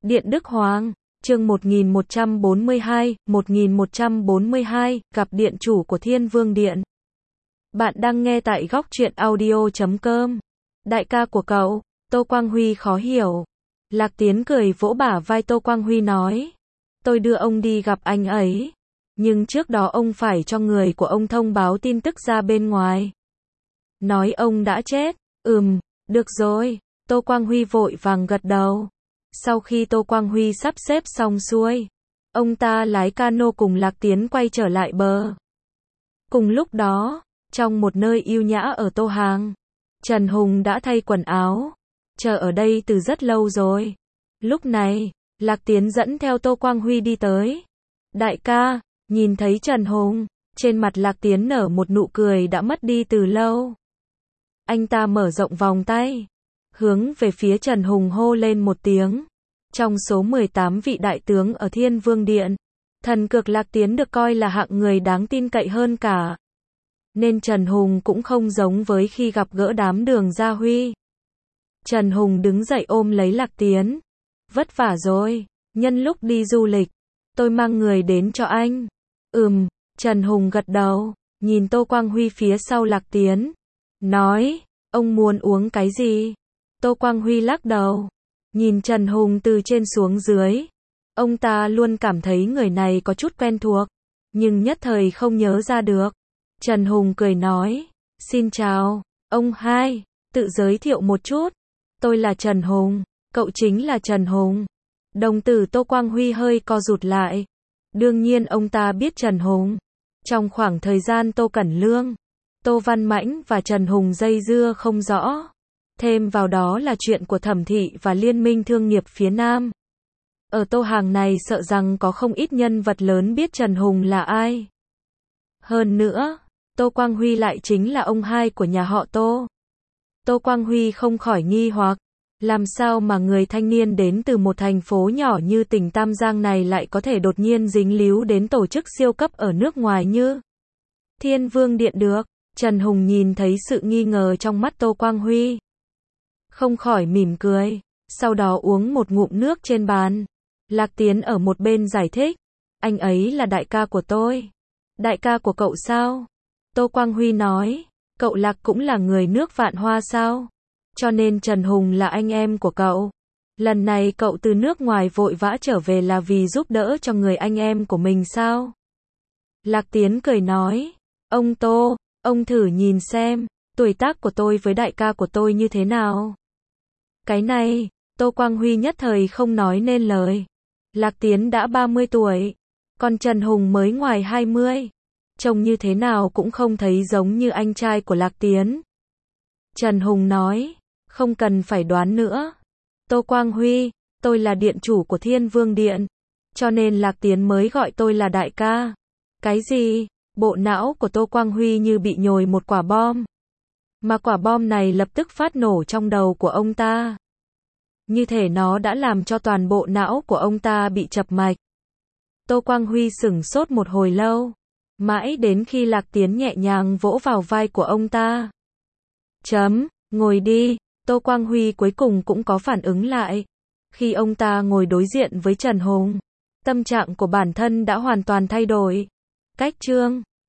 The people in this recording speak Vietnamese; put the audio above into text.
Điện Đức Hoàng, chương 1142, gặp điện chủ của Thiên Vương Điện. Bạn đang nghe tại góc truyện audio.com. Đại ca của cậu, Tô Quang Huy khó hiểu. Lạc Tiến cười vỗ bả vai Tô Quang Huy nói. Tôi đưa ông đi gặp anh ấy. Nhưng trước đó ông phải cho người của ông thông báo tin tức ra bên ngoài. Nói ông đã chết. Được rồi. Tô Quang Huy vội vàng gật đầu. Sau khi Tô Quang Huy sắp xếp xong xuôi, ông ta lái cano cùng Lạc Tiến quay trở lại bờ. Cùng lúc đó, trong một nơi yêu nhã ở Tô Hàng, Trần Hùng đã thay quần áo, chờ ở đây từ rất lâu rồi. Lúc này, Lạc Tiến dẫn theo Tô Quang Huy đi tới. Đại ca, nhìn thấy Trần Hùng, trên mặt Lạc Tiến nở một nụ cười đã mất đi từ lâu. Anh ta mở rộng vòng tay, hướng về phía Trần Hùng hô lên một tiếng. Trong số 18 vị đại tướng ở Thiên Vương Điện, thần cực Lạc Tiến được coi là hạng người đáng tin cậy hơn cả. Nên Trần Hùng cũng không giống với khi gặp gỡ đám Đường Gia Huy. Trần Hùng đứng dậy ôm lấy Lạc Tiến. Vất vả rồi, nhân lúc đi du lịch, tôi mang người đến cho anh. Trần Hùng gật đầu, nhìn Tô Quang Huy phía sau Lạc Tiến. Nói, ông muốn uống cái gì? Tô Quang Huy lắc đầu, nhìn Trần Hùng từ trên xuống dưới. Ông ta luôn cảm thấy người này có chút quen thuộc, nhưng nhất thời không nhớ ra được. Trần Hùng cười nói, xin chào, ông hai, tự giới thiệu một chút. Tôi là Trần Hùng, cậu chính là Trần Hùng. Đồng tử Tô Quang Huy hơi co rụt lại. Đương nhiên ông ta biết Trần Hùng. Trong khoảng thời gian Tô Cẩn Lương, Tô Văn Mãnh và Trần Hùng dây dưa không rõ. Thêm vào đó là chuyện của Thẩm Thị và Liên minh thương nghiệp phía Nam. Ở Tô Hàng này sợ rằng có không ít nhân vật lớn biết Trần Hùng là ai. Hơn nữa, Tô Quang Huy lại chính là ông hai của nhà họ Tô. Tô Quang Huy không khỏi nghi hoặc, làm sao mà người thanh niên đến từ một thành phố nhỏ như tỉnh Tam Giang này lại có thể đột nhiên dính líu đến tổ chức siêu cấp ở nước ngoài như Thiên Vương Điện được. Trần Hùng nhìn thấy sự nghi ngờ trong mắt Tô Quang Huy, không khỏi mỉm cười, sau đó uống một ngụm nước trên bàn. Lạc Tiến ở một bên giải thích, anh ấy là đại ca của tôi. Đại ca của cậu sao? Tô Quang Huy nói, cậu Lạc cũng là người nước Vạn Hoa sao? Cho nên Trần Hùng là anh em của cậu. Lần này cậu từ nước ngoài vội vã trở về là vì giúp đỡ cho người anh em của mình sao? Lạc Tiến cười nói, ông Tô, ông thử nhìn xem, tuổi tác của tôi với đại ca của tôi như thế nào? Cái này, Tô Quang Huy nhất thời không nói nên lời. Lạc Tiến đã 30 tuổi, còn Trần Hùng mới ngoài 20. Trông như thế nào cũng không thấy giống như anh trai của Lạc Tiến. Trần Hùng nói, không cần phải đoán nữa. Tô Quang Huy, tôi là điện chủ của Thiên Vương Điện, cho nên Lạc Tiến mới gọi tôi là đại ca. Cái gì? Bộ não của Tô Quang Huy như bị nhồi một quả bom. Mà quả bom này lập tức phát nổ trong đầu của ông ta. Như thể nó đã làm cho toàn bộ não của ông ta bị chập mạch. Tô Quang Huy sửng sốt một hồi lâu, mãi đến khi Lạc Tiến nhẹ nhàng vỗ vào vai của ông ta. Ngồi đi. Tô Quang Huy cuối cùng cũng có phản ứng lại. Khi ông ta ngồi đối diện với Trần Hùng, tâm trạng của bản thân đã hoàn toàn thay đổi. Cách chương